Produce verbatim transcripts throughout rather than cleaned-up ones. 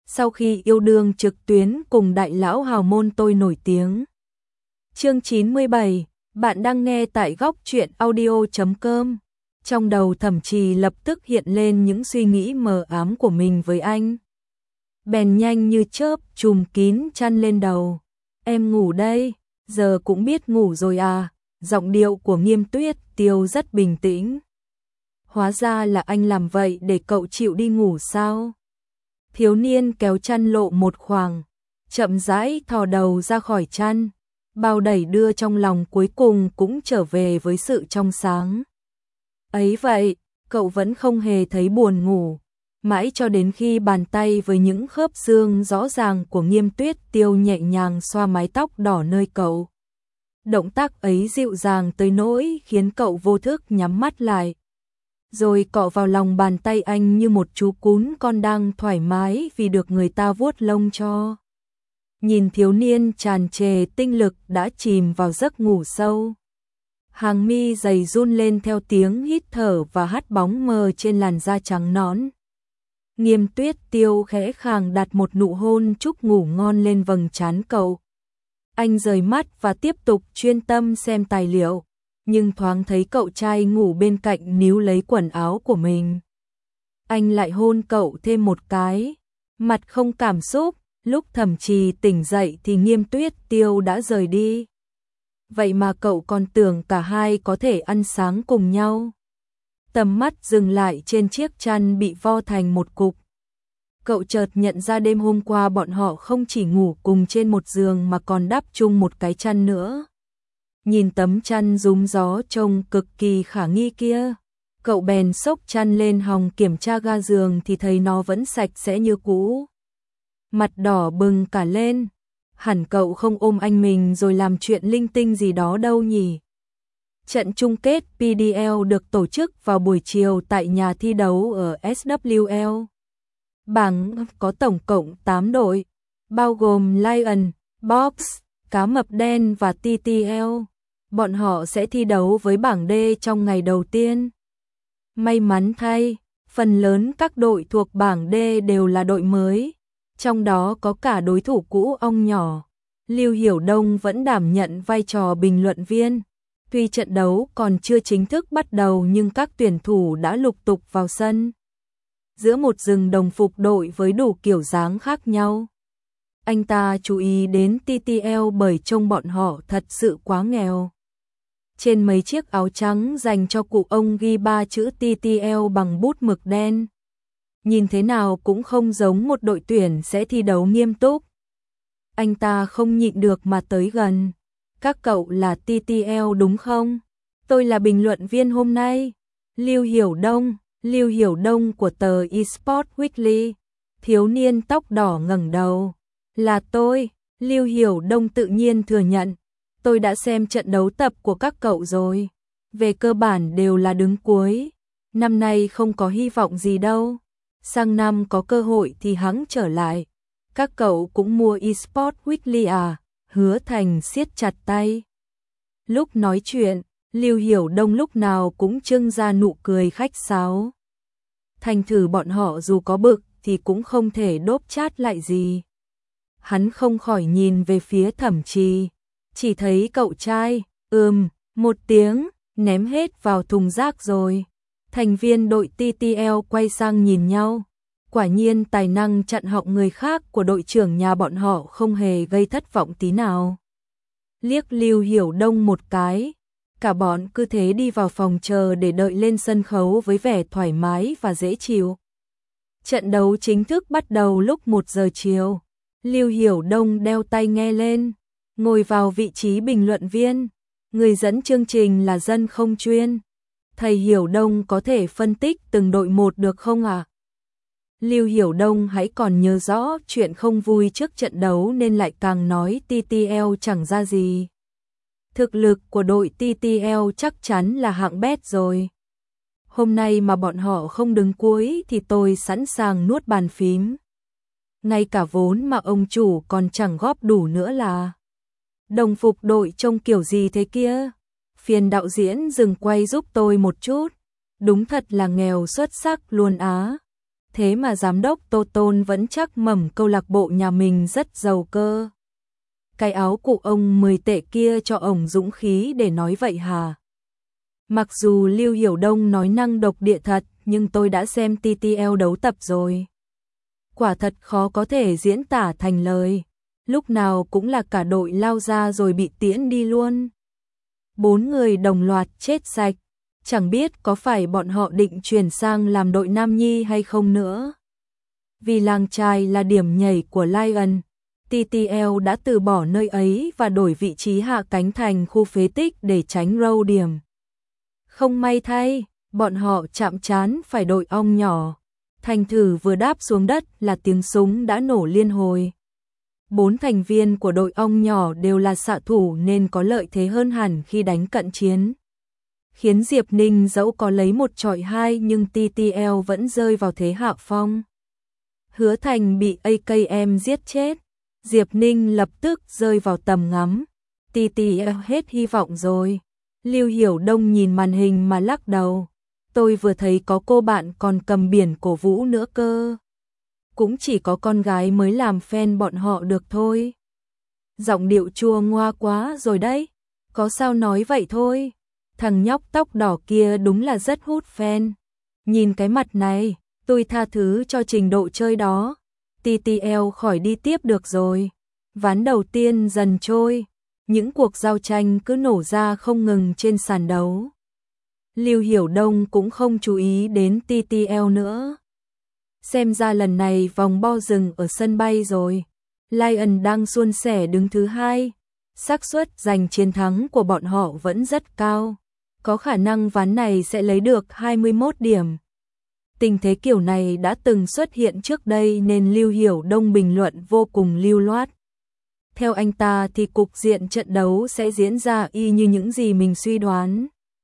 sau khi yêu đương trực tuyến cùng đại lão hào môn tôi nổi tiếng. Chương chín mươi bảy, bạn đang nghe tại góc truyện audio chấm com. Trong đầu Thẩm Trì lập tức hiện lên những suy nghĩ mờ ám của mình với anh. Bèn nhanh như chớp trùm kín chăn lên đầu. Em ngủ đây, giờ cũng biết ngủ rồi à, giọng điệu của Nghiêm Tuyết Tiêu rất bình tĩnh. Hóa ra là anh làm vậy để cậu chịu đi ngủ sao? Thiếu niên kéo chăn lộ một khoảng, chậm rãi thò đầu ra khỏi chăn, bao đẩy đưa trong lòng cuối cùng cũng trở về với sự trong sáng. Ấy vậy, cậu vẫn không hề thấy buồn ngủ, mãi cho đến khi bàn tay với những khớp xương rõ ràng của Nghiêm Tuyết Tiêu nhẹ nhàng xoa mái tóc đỏ nơi cậu. Động tác ấy dịu dàng tới nỗi khiến cậu vô thức nhắm mắt lại, rồi cọ vào lòng bàn tay anh như một chú cún con đang thoải mái vì được người ta vuốt lông cho. Nhìn thiếu niên tràn trề tinh lực đã chìm vào giấc ngủ sâu. Hàng mi dày run lên theo tiếng hít thở và hắt bóng mờ trên làn da trắng nõn. Nghiêm Tuyết Tiêu khẽ khàng đặt một nụ hôn chúc ngủ ngon lên vầng trán cậu. Anh rời mắt và tiếp tục chuyên tâm xem tài liệu, nhưng thoáng thấy cậu trai ngủ bên cạnh níu lấy quần áo của mình. Anh lại hôn cậu thêm một cái, mặt không cảm xúc. Lúc Thẩm Trì tỉnh dậy thì Nghiêm Tuyết Tiêu đã rời đi. Vậy mà cậu còn tưởng cả hai có thể ăn sáng cùng nhau. Tầm mắt dừng lại trên chiếc chăn bị vo thành một cục. Cậu chợt nhận ra đêm hôm qua bọn họ không chỉ ngủ cùng trên một giường mà còn đắp chung một cái chăn nữa. Nhìn tấm chăn rúm gió trông cực kỳ khả nghi kia, cậu bèn xốc chăn lên hòng kiểm tra ga giường thì thấy nó vẫn sạch sẽ như cũ. Mặt đỏ bừng cả lên, hẳn cậu không ôm anh mình rồi làm chuyện linh tinh gì đó đâu nhỉ. Trận chung kết pê đê lờ được tổ chức vào buổi chiều tại nhà thi đấu ở ét vê lờ. Bảng có tổng cộng tám đội, bao gồm Lion, Box, Cá Mập Đen và tê tê lờ. Bọn họ sẽ thi đấu với bảng D trong ngày đầu tiên. May mắn thay, phần lớn các đội thuộc bảng D đều là đội mới. Trong đó có cả đối thủ cũ ong nhỏ. Lưu Hiểu Đông vẫn đảm nhận vai trò bình luận viên. Tuy trận đấu còn chưa chính thức bắt đầu nhưng các tuyển thủ đã lục tục vào sân. Giữa một rừng đồng phục đội với đủ kiểu dáng khác nhau. Anh ta chú ý đến tê tê lờ bởi trông bọn họ thật sự quá nghèo. Trên mấy chiếc áo trắng dành cho cụ ông ghi ba chữ tê tê lờ bằng bút mực đen. Nhìn thế nào cũng không giống một đội tuyển sẽ thi đấu nghiêm túc. Anh ta không nhịn được mà tới gần. Các cậu là tê tê lờ đúng không? Tôi là bình luận viên hôm nay. Lưu Hiểu Đông, Lưu Hiểu Đông của tờ eSports Weekly. Thiếu niên tóc đỏ ngẩng đầu. Là tôi, Lưu Hiểu Đông tự nhiên thừa nhận. Tôi đã xem trận đấu tập của các cậu rồi. Về cơ bản đều là đứng cuối. Năm nay không có hy vọng gì đâu. Sang năm có cơ hội thì hẵng trở lại. Các cậu cũng mua eSports Weekly à? Hứa Thành siết chặt tay. Lúc nói chuyện, Lưu Hiểu Đông lúc nào cũng trưng ra nụ cười khách sáo. Thành thử bọn họ dù có bực thì cũng không thể đốp chát lại gì. Hắn không khỏi nhìn về phía Thẩm Trì, chỉ thấy cậu trai, ừm, một tiếng, ném hết vào thùng rác rồi. Thành viên đội tê tê lờ quay sang nhìn nhau. Quả nhiên tài năng chặn họng người khác của đội trưởng nhà bọn họ không hề gây thất vọng tí nào. Liếc Lưu Hiểu Đông một cái, cả bọn cứ thế đi vào phòng chờ để đợi lên sân khấu với vẻ thoải mái và dễ chịu. Trận đấu chính thức bắt đầu lúc một giờ chiều. Lưu Hiểu Đông đeo tai nghe lên, ngồi vào vị trí bình luận viên. Người dẫn chương trình là dân không chuyên. Thầy Hiểu Đông có thể phân tích từng đội một được không ạ? À? Lưu Hiểu Đông hãy còn nhớ rõ chuyện không vui trước trận đấu nên lại càng nói tê tê lờ chẳng ra gì. Thực lực của đội tê tê lờ chắc chắn là hạng bét rồi. Hôm nay mà bọn họ không đứng cuối thì tôi sẵn sàng nuốt bàn phím. Ngay cả vốn mà ông chủ còn chẳng góp đủ nữa là. Đồng phục đội trông kiểu gì thế kia? Phiền đạo diễn dừng quay giúp tôi một chút. Đúng thật là nghèo xuất sắc luôn á. Thế mà giám đốc Tô Tôn vẫn chắc mẩm câu lạc bộ nhà mình rất giàu cơ. Cái áo cụ ông mười tệ kia cho ổng dũng khí để nói vậy hả? Mặc dù Lưu Hiểu Đông nói năng độc địa thật, nhưng tôi đã xem tê tê lờ đấu tập rồi. Quả thật khó có thể diễn tả thành lời. Lúc nào cũng là cả đội lao ra rồi bị tiễn đi luôn. Bốn người đồng loạt chết sạch. Chẳng biết có phải bọn họ định chuyển sang làm đội nam nhi hay không nữa. Vì làng chài là điểm nhảy của Lion, tê tê lờ đã từ bỏ nơi ấy và đổi vị trí hạ cánh thành khu phế tích để tránh râu điểm. Không may thay, bọn họ chạm trán phải đội ong nhỏ. Thành thử vừa đáp xuống đất là tiếng súng đã nổ liên hồi. Bốn thành viên của đội ong nhỏ đều là xạ thủ nên có lợi thế hơn hẳn khi đánh cận chiến. Khiến Diệp Ninh dẫu có lấy một chọi hai nhưng tê tê lờ vẫn rơi vào thế hạ phong. Hứa Thành bị a ca em giết chết. Diệp Ninh lập tức rơi vào tầm ngắm. tê tê lờ hết hy vọng rồi. Lưu Hiểu Đông nhìn màn hình mà lắc đầu. Tôi vừa thấy có cô bạn còn cầm biển cổ vũ nữa cơ. Cũng chỉ có con gái mới làm fan bọn họ được thôi. Giọng điệu chua ngoa quá rồi đấy. Có sao nói vậy thôi. Thằng nhóc tóc đỏ kia đúng là rất hút fan. Nhìn cái mặt này, tôi tha thứ cho trình độ chơi đó. tê tê lờ khỏi đi tiếp được rồi. Ván đầu tiên dần trôi. Những cuộc giao tranh cứ nổ ra không ngừng trên sàn đấu. Lưu Hiểu Đông cũng không chú ý đến tê tê lờ nữa. Xem ra lần này vòng bo dừng ở sân bay rồi. Lion đang suôn sẻ đứng thứ hai. Xác suất giành chiến thắng của bọn họ vẫn rất cao. Có khả năng ván này sẽ lấy được hai mươi mốt điểm. Tình thế kiểu này đã từng xuất hiện trước đây nên Lưu Hiểu Đông bình luận vô cùng lưu loát. Theo anh ta thì cục diện trận đấu sẽ diễn ra y như những gì mình suy đoán.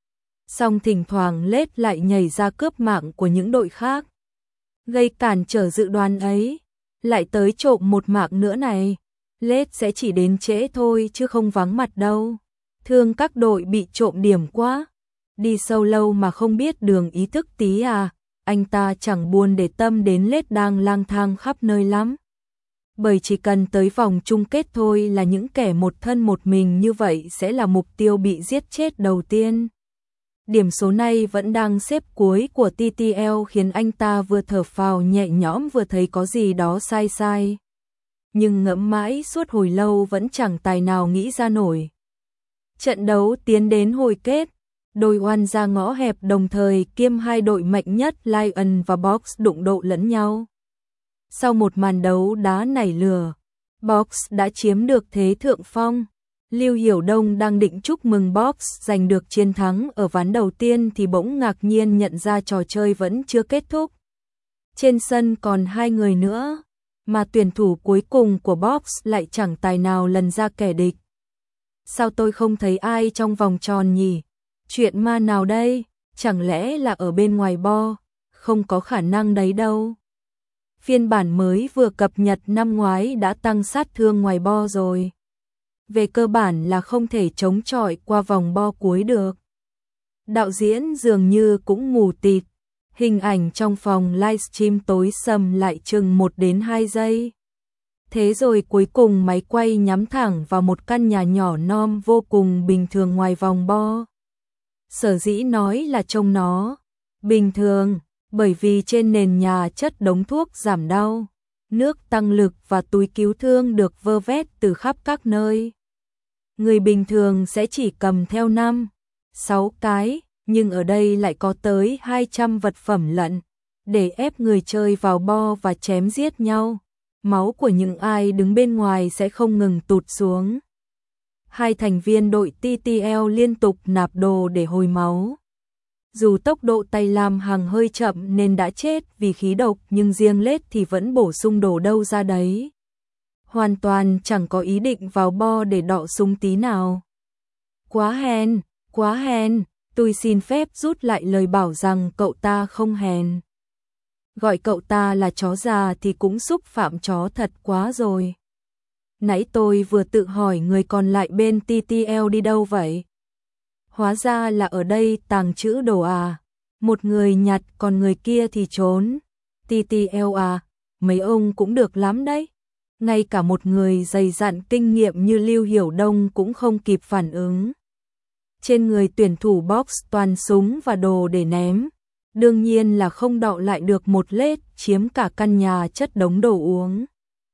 Song thỉnh thoảng lết lại nhảy ra cướp mạng của những đội khác. Gây cản trở dự đoán ấy. Lại tới trộm một mạng nữa này. Lết sẽ chỉ đến trễ thôi chứ không vắng mặt đâu. Thương các đội bị trộm điểm quá. Đi sâu lâu mà không biết đường ý thức tí à. Anh ta chẳng buồn để tâm đến Lết đang lang thang khắp nơi lắm. Bởi chỉ cần tới vòng chung kết thôi là những kẻ một thân một mình như vậy sẽ là mục tiêu bị giết chết đầu tiên. Điểm số này vẫn đang xếp cuối của tê tê lờ khiến anh ta vừa thở phào nhẹ nhõm vừa thấy có gì đó sai sai. Nhưng ngẫm mãi suốt hồi lâu vẫn chẳng tài nào nghĩ ra nổi. Trận đấu tiến đến hồi kết. Đôi oan ra ngõ hẹp đồng thời kiêm hai đội mạnh nhất Lion và Box đụng độ lẫn nhau. Sau một màn đấu đá nảy lửa, Box đã chiếm được thế thượng phong. Lưu Hiểu Đông đang định chúc mừng Box giành được chiến thắng ở ván đầu tiên thì bỗng ngạc nhiên nhận ra trò chơi vẫn chưa kết thúc. Trên sân còn hai người nữa, mà tuyển thủ cuối cùng của Box lại chẳng tài nào lần ra kẻ địch. Sao tôi không thấy ai trong vòng tròn nhỉ? Chuyện ma nào đây? Chẳng lẽ là ở bên ngoài bo? Không có khả năng đấy đâu. Phiên bản mới vừa cập nhật năm ngoái đã tăng sát thương ngoài bo rồi. Về cơ bản là không thể chống chọi qua vòng bo cuối được. Đạo diễn dường như cũng mù tịt. Hình ảnh trong phòng livestream tối sầm lại chừng một đến hai giây. Thế rồi cuối cùng máy quay nhắm thẳng vào một căn nhà nhỏ non vô cùng bình thường ngoài vòng bo. Sở dĩ nói là trông nó bình thường, bởi vì trên nền nhà chất đống thuốc giảm đau, nước tăng lực và túi cứu thương được vơ vét từ khắp các nơi. Người bình thường sẽ chỉ cầm theo năm, sáu cái, nhưng ở đây lại có tới hai trăm vật phẩm lận, để ép người chơi vào bo và chém giết nhau. Máu của những ai đứng bên ngoài sẽ không ngừng tụt xuống. Hai thành viên đội tê tê lờ liên tục nạp đồ để hồi máu. Dù tốc độ tay làm hàng hơi chậm nên đã chết vì khí độc nhưng riêng Lết thì vẫn bổ sung đồ đâu ra đấy. Hoàn toàn chẳng có ý định vào bo để đọ súng tí nào. Quá hèn, quá hèn, tôi xin phép rút lại lời bảo rằng cậu ta không hèn. Gọi cậu ta là chó già thì cũng xúc phạm chó thật quá rồi. Nãy tôi vừa tự hỏi người còn lại bên tê tê lờ đi đâu vậy? Hóa ra là ở đây tàng trữ đồ à. Một người nhặt còn người kia thì trốn. tê tê lờ à, mấy ông cũng được lắm đấy. Ngay cả một người dày dặn kinh nghiệm như Lưu Hiểu Đông cũng không kịp phản ứng. Trên người tuyển thủ box toàn súng và đồ để ném. Đương nhiên là không đọ lại được một lết, chiếm cả căn nhà chất đống đồ uống.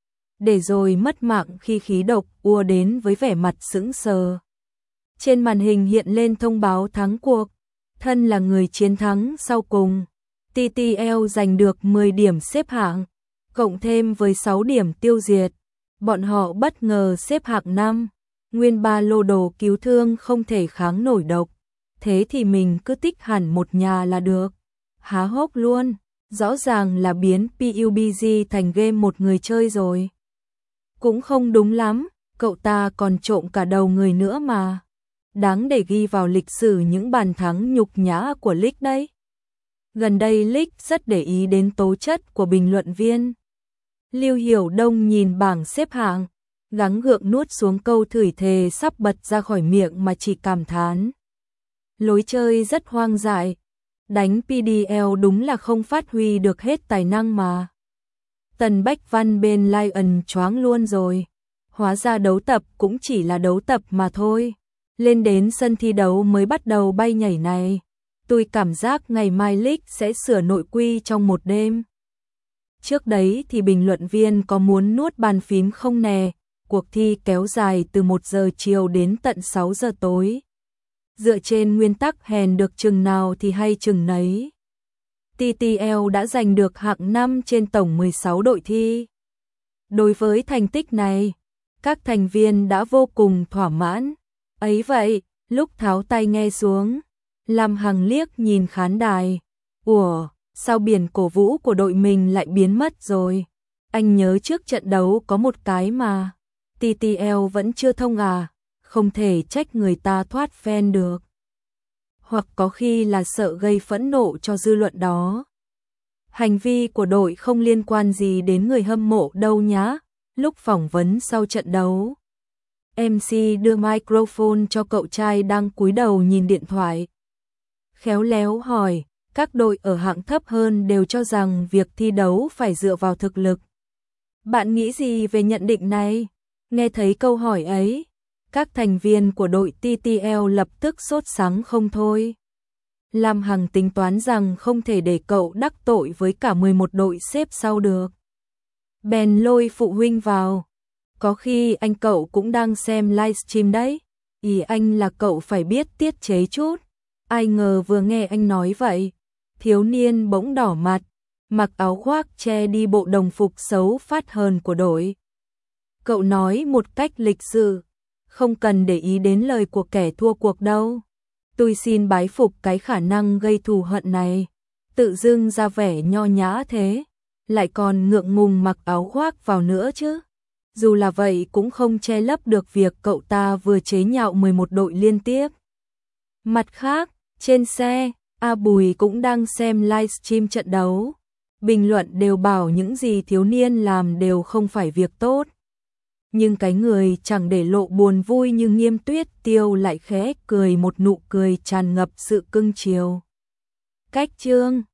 Để rồi mất mạng khi khí độc ùa đến với vẻ mặt sững sờ. Trên màn hình hiện lên thông báo thắng cuộc. Thân là người chiến thắng sau cùng. tê tê lờ giành được mười điểm xếp hạng, cộng thêm với sáu điểm tiêu diệt. Bọn họ bất ngờ xếp hạng năm. Nguyên ba lô đồ cứu thương không thể kháng nổi độc. Thế thì mình cứ tích hẳn một nhà là được. Há hốc luôn, rõ ràng là biến pê u bê giê thành game một người chơi rồi. Cũng không đúng lắm, cậu ta còn trộm cả đầu người nữa mà. Đáng để ghi vào lịch sử những bàn thắng nhục nhã của League đấy. Gần đây League rất để ý đến tố chất của bình luận viên. Lưu Hiểu Đông nhìn bảng xếp hạng, gắng gượng nuốt xuống câu thửi thề sắp bật ra khỏi miệng mà chỉ cảm thán. Lối chơi rất hoang dại, đánh pê đê lờ đúng là không phát huy được hết tài năng mà. Tần Bách Văn bên Lion choáng luôn rồi. Hóa ra đấu tập cũng chỉ là đấu tập mà thôi. Lên đến sân thi đấu mới bắt đầu bay nhảy này. Tôi cảm giác ngày mai League sẽ sửa nội quy trong một đêm. Trước đấy thì bình luận viên có muốn nuốt bàn phím không nè, cuộc thi kéo dài từ một giờ chiều đến tận sáu giờ tối. Dựa trên nguyên tắc hèn được chừng nào thì hay chừng nấy. tê tê lờ đã giành được hạng năm trên tổng mười sáu đội thi. Đối với thành tích này, các thành viên đã vô cùng thỏa mãn. Ấy vậy, lúc tháo tai nghe xuống, Lam Hằng liếc nhìn khán đài. Ủa, sao biển cổ vũ của đội mình lại biến mất rồi? Anh nhớ trước trận đấu có một cái mà. tê tê lờ vẫn chưa thông à? Không thể trách người ta thoát fan được. Hoặc có khi là sợ gây phẫn nộ cho dư luận đó. Hành vi của đội không liên quan gì đến người hâm mộ đâu nhá. Lúc phỏng vấn sau trận đấu, em xê đưa microphone cho cậu trai đang cúi đầu nhìn điện thoại. Khéo léo hỏi, các đội ở hạng thấp hơn đều cho rằng việc thi đấu phải dựa vào thực lực. Bạn nghĩ gì về nhận định này? Nghe thấy câu hỏi ấy, các thành viên của đội tê tê lờ lập tức sốt sắng không thôi. Lam Hằng tính toán rằng không thể để cậu đắc tội với cả mười một đội xếp sau được. Bèn lôi phụ huynh vào. Có khi anh cậu cũng đang xem livestream đấy. Ý anh là cậu phải biết tiết chế chút. Ai ngờ vừa nghe anh nói vậy, thiếu niên bỗng đỏ mặt, mặc áo khoác che đi bộ đồng phục xấu phát hờn của đội. Cậu nói một cách lịch sự, không cần để ý đến lời của kẻ thua cuộc đâu. Tôi xin bái phục cái khả năng gây thù hận này. Tự dưng ra vẻ nho nhã thế, lại còn ngượng ngùng mặc áo khoác vào nữa chứ. Dù là vậy cũng không che lấp được việc cậu ta vừa chế nhạo mười một đội liên tiếp. Mặt khác, trên xe, A Bùi cũng đang xem livestream trận đấu. Bình luận đều bảo những gì thiếu niên làm đều không phải việc tốt. Nhưng cái người chẳng để lộ buồn vui như Nghiêm Tuyết Tiêu lại khẽ cười một nụ cười tràn ngập sự cưng chiều. Cách chương